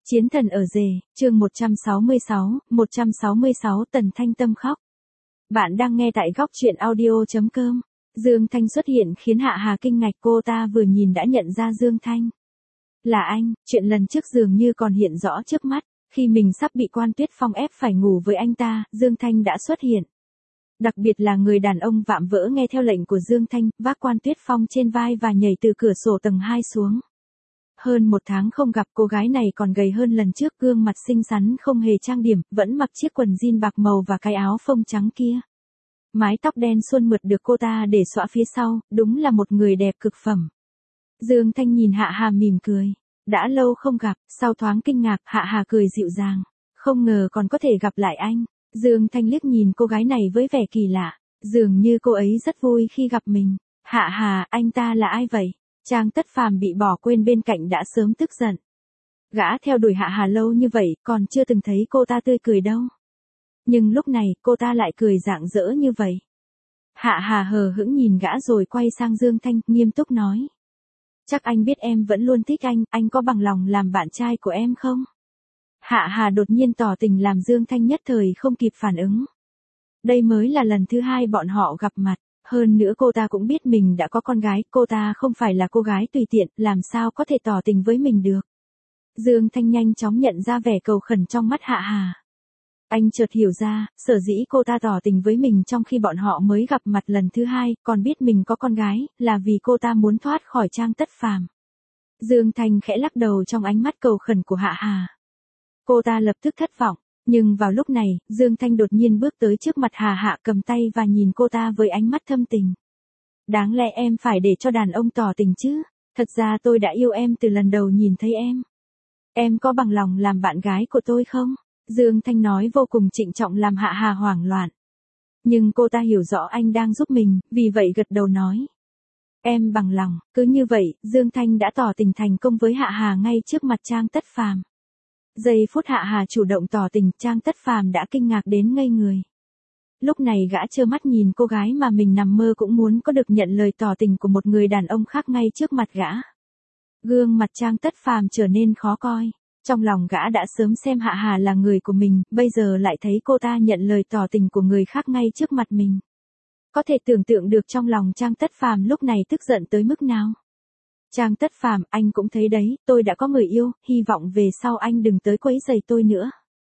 Chiến thần ở rể, chương 166 Tần Thanh Tâm khóc. Bạn đang nghe tại góc truyện audio.com. Dương Thanh xuất hiện khiến Hạ Hà kinh ngạc, cô ta vừa nhìn đã nhận ra Dương Thanh. Là anh, chuyện lần trước dường như còn hiện rõ trước mắt, khi mình sắp bị Quan Tuyết Phong ép phải ngủ với anh ta, Dương Thanh đã xuất hiện. Đặc biệt là người đàn ông vạm vỡ nghe theo lệnh của Dương Thanh, vác Quan Tuyết Phong trên vai và nhảy từ cửa sổ tầng 2 xuống. Hơn một tháng không gặp, cô gái này còn gầy hơn lần trước, gương mặt xinh xắn không hề trang điểm, vẫn mặc chiếc quần jean bạc màu và cái áo phông trắng kia. Mái tóc đen suôn mượt được cô ta để xõa phía sau, đúng là một người đẹp cực phẩm. Dương Thanh nhìn Hạ Hà mỉm cười. Đã lâu không gặp, sau thoáng kinh ngạc, Hạ Hà cười dịu dàng. Không ngờ còn có thể gặp lại anh. Dương Thanh liếc nhìn cô gái này với vẻ kỳ lạ. Dường như cô ấy rất vui khi gặp mình. Hạ Hà, anh ta là ai vậy? Trang Tất Phàm bị bỏ quên bên cạnh đã sớm tức giận. Gã theo đuổi Hạ Hà lâu như vậy, còn chưa từng thấy cô ta tươi cười đâu. Nhưng lúc này, cô ta lại cười rạng rỡ như vậy. Hạ Hà hờ hững nhìn gã rồi quay sang Dương Thanh, nghiêm túc nói. Chắc anh biết em vẫn luôn thích anh có bằng lòng làm bạn trai của em không? Hạ Hà đột nhiên tỏ tình làm Dương Thanh nhất thời không kịp phản ứng. Đây mới là lần thứ hai bọn họ gặp mặt. Hơn nữa cô ta cũng biết mình đã có con gái, cô ta không phải là cô gái tùy tiện, làm sao có thể tỏ tình với mình được. Dương Thanh nhanh chóng nhận ra vẻ cầu khẩn trong mắt Hạ Hà. Anh chợt hiểu ra, sở dĩ cô ta tỏ tình với mình trong khi bọn họ mới gặp mặt lần thứ hai, còn biết mình có con gái, là vì cô ta muốn thoát khỏi Trang Tất Phàm. Dương Thanh khẽ lắc đầu trong ánh mắt cầu khẩn của Hạ Hà. Cô ta lập tức thất vọng. Nhưng vào lúc này, Dương Thanh đột nhiên bước tới trước mặt Hà Hạ, cầm tay và nhìn cô ta với ánh mắt thâm tình. Đáng lẽ em phải để cho đàn ông tỏ tình chứ, thật ra tôi đã yêu em từ lần đầu nhìn thấy em. Em có bằng lòng làm bạn gái của tôi không? Dương Thanh nói vô cùng trịnh trọng làm Hạ Hà hoảng loạn. Nhưng cô ta hiểu rõ anh đang giúp mình, vì vậy gật đầu nói. Em bằng lòng, cứ như vậy, Dương Thanh đã tỏ tình thành công với Hạ Hà ngay trước mặt Trang Tất Phàm. Giây phút Hạ Hà chủ động tỏ tình, Trang Tất Phàm đã kinh ngạc đến ngây người. Lúc này gã trơ mắt nhìn cô gái mà mình nằm mơ cũng muốn có được nhận lời tỏ tình của một người đàn ông khác ngay trước mặt gã. Gương mặt Trang Tất Phàm trở nên khó coi. Trong lòng gã đã sớm xem Hạ Hà là người của mình, bây giờ lại thấy cô ta nhận lời tỏ tình của người khác ngay trước mặt mình. Có thể tưởng tượng được trong lòng Trang Tất Phàm lúc này tức giận tới mức nào. Trang Tất Phàm, anh cũng thấy đấy, tôi đã có người yêu, hy vọng về sau anh đừng tới quấy rầy tôi nữa.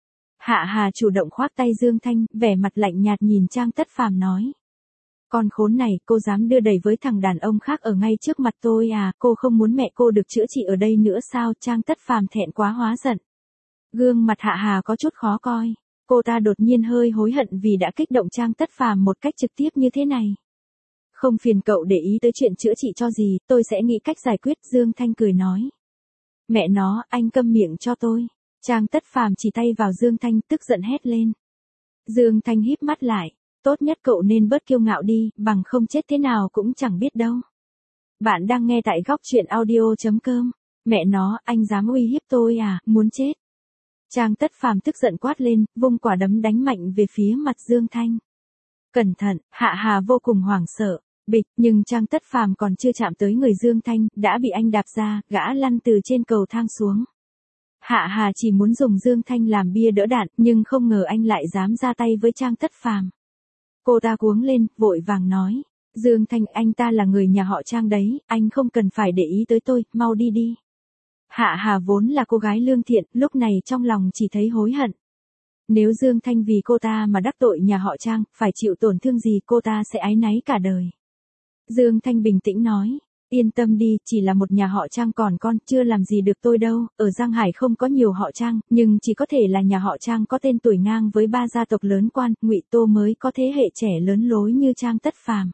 Hạ Hà chủ động khoác tay Dương Thanh, vẻ mặt lạnh nhạt nhìn Trang Tất Phàm nói. Con khốn này, cô dám đưa đẩy với thằng đàn ông khác ở ngay trước mặt tôi à, cô không muốn mẹ cô được chữa trị ở đây nữa sao? Trang Tất Phàm thẹn quá hóa giận. Gương mặt Hạ Hà có chút khó coi, cô ta đột nhiên hơi hối hận vì đã kích động Trang Tất Phàm một cách trực tiếp như thế này. Không phiền cậu để ý tới chuyện chữa trị cho gì, tôi sẽ nghĩ cách giải quyết, Dương Thanh cười nói. Mẹ nó, anh câm miệng cho tôi. Trang Tất Phàm chỉ tay vào Dương Thanh, tức giận hét lên. Dương Thanh híp mắt lại, tốt nhất cậu nên bớt kiêu ngạo đi, bằng không chết thế nào cũng chẳng biết đâu. Bạn đang nghe tại góc truyện audio.com. Mẹ nó, anh dám uy hiếp tôi à, muốn chết. Trang Tất Phàm tức giận quát lên, vung quả đấm đánh mạnh về phía mặt Dương Thanh. Cẩn thận, Hạ Hà vô cùng hoảng sợ. Bịch, nhưng Trang Tất Phàm còn chưa chạm tới người Dương Thanh, đã bị anh đạp ra, gã lăn từ trên cầu thang xuống. Hạ Hà chỉ muốn dùng Dương Thanh làm bia đỡ đạn, nhưng không ngờ anh lại dám ra tay với Trang Tất Phàm. Cô ta cuống lên, vội vàng nói. Dương Thanh, anh ta là người nhà họ Trang đấy, anh không cần phải để ý tới tôi, mau đi đi. Hạ Hà vốn là cô gái lương thiện, lúc này trong lòng chỉ thấy hối hận. Nếu Dương Thanh vì cô ta mà đắc tội nhà họ Trang, phải chịu tổn thương gì cô ta sẽ áy náy cả đời. Dương Thanh bình tĩnh nói, yên tâm đi, chỉ là một nhà họ Trang còn con, chưa làm gì được tôi đâu, ở Giang Hải không có nhiều họ Trang, nhưng chỉ có thể là nhà họ Trang có tên tuổi ngang với 3 gia tộc lớn Quan, Ngụy Tô mới có thế hệ trẻ lớn lối như Trang Tất Phàm.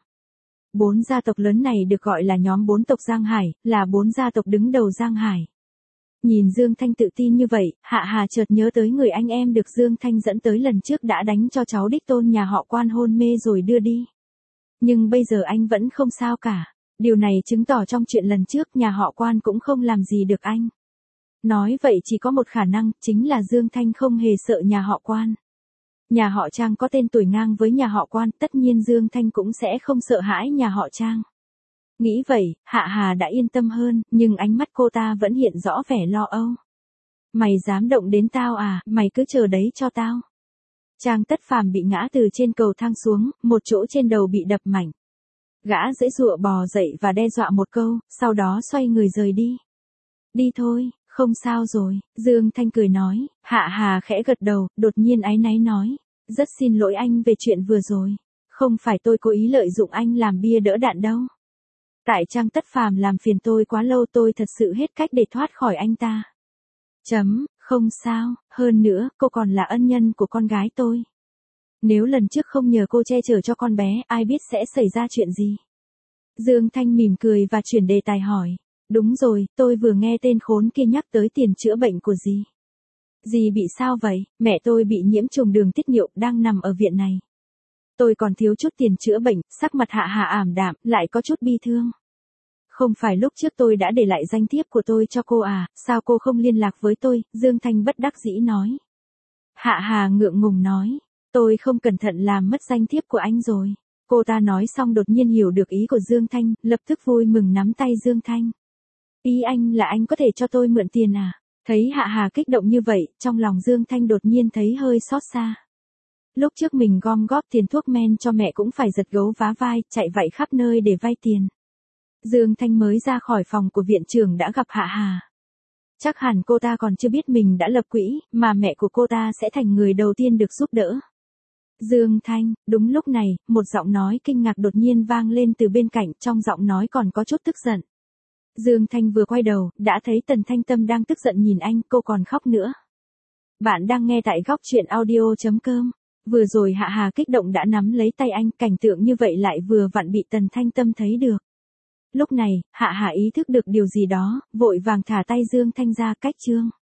4 gia tộc lớn này được gọi là nhóm 4 tộc Giang Hải, là 4 gia tộc đứng đầu Giang Hải. Nhìn Dương Thanh tự tin như vậy, Hạ Hà chợt nhớ tới người anh em được Dương Thanh dẫn tới lần trước đã đánh cho cháu đích tôn nhà họ Quan hôn mê rồi đưa đi. Nhưng bây giờ anh vẫn không sao cả. Điều này chứng tỏ trong chuyện lần trước nhà họ Quan cũng không làm gì được anh. Nói vậy chỉ có một khả năng, chính là Dương Thanh không hề sợ nhà họ Quan. Nhà họ Trang có tên tuổi ngang với nhà họ Quan, tất nhiên Dương Thanh cũng sẽ không sợ hãi nhà họ Trang. Nghĩ vậy, Hạ Hà đã yên tâm hơn, nhưng ánh mắt cô ta vẫn hiện rõ vẻ lo âu. Mày dám động đến tao à, mày cứ chờ đấy cho tao. Trang Tất Phàm bị ngã từ trên cầu thang xuống, một chỗ trên đầu bị đập mạnh. Gã giãy giụa bò dậy và đe dọa một câu, sau đó xoay người rời đi. Đi thôi, không sao rồi, Dương Thanh cười nói, Hạ Hà khẽ gật đầu, đột nhiên áy náy nói, rất xin lỗi anh về chuyện vừa rồi. Không phải tôi cố ý lợi dụng anh làm bia đỡ đạn đâu. Tại Trang Tất Phàm làm phiền tôi quá lâu, tôi thật sự hết cách để thoát khỏi anh ta. Không sao, hơn nữa, cô còn là ân nhân của con gái tôi. Nếu lần trước không nhờ cô che chở cho con bé, ai biết sẽ xảy ra chuyện gì. Dương Thanh mỉm cười và chuyển đề tài hỏi. Đúng rồi, tôi vừa nghe tên khốn kia nhắc tới tiền chữa bệnh của dì. Dì bị sao vậy? Mẹ tôi bị nhiễm trùng đường tiết niệu, đang nằm ở viện này. Tôi còn thiếu chút tiền chữa bệnh, sắc mặt Hạ Hà ảm đạm, lại có chút bi thương. Không phải lúc trước tôi đã để lại danh thiếp của tôi cho cô à, sao cô không liên lạc với tôi? Dương Thanh bất đắc dĩ nói. Hạ Hà ngượng ngùng nói, tôi không cẩn thận làm mất danh thiếp của anh rồi. Cô ta nói xong đột nhiên hiểu được ý của Dương Thanh, lập tức vui mừng nắm tay Dương Thanh. Ý anh là anh có thể cho tôi mượn tiền à? Thấy Hạ Hà kích động như vậy, trong lòng Dương Thanh đột nhiên thấy hơi xót xa. Lúc trước mình gom góp tiền thuốc men cho mẹ cũng phải giật gấu vá vai, chạy vạy khắp nơi để vay tiền. Dương Thanh mới ra khỏi phòng của viện trưởng đã gặp Hạ Hà. Chắc hẳn cô ta còn chưa biết mình đã lập quỹ, mà mẹ của cô ta sẽ thành người đầu tiên được giúp đỡ. Dương Thanh, đúng lúc này, một giọng nói kinh ngạc đột nhiên vang lên từ bên cạnh, trong giọng nói còn có chút tức giận. Dương Thanh vừa quay đầu, đã thấy Tần Thanh Tâm đang tức giận nhìn anh, cô còn khóc nữa. Bạn đang nghe tại góc truyện audio.com. Vừa rồi Hạ Hà kích động đã nắm lấy tay anh, cảnh tượng như vậy lại vừa vặn bị Tần Thanh Tâm thấy được. Lúc này, Hạ Hà ý thức được điều gì đó, vội vàng thả tay Dương Thanh ra, cách chương.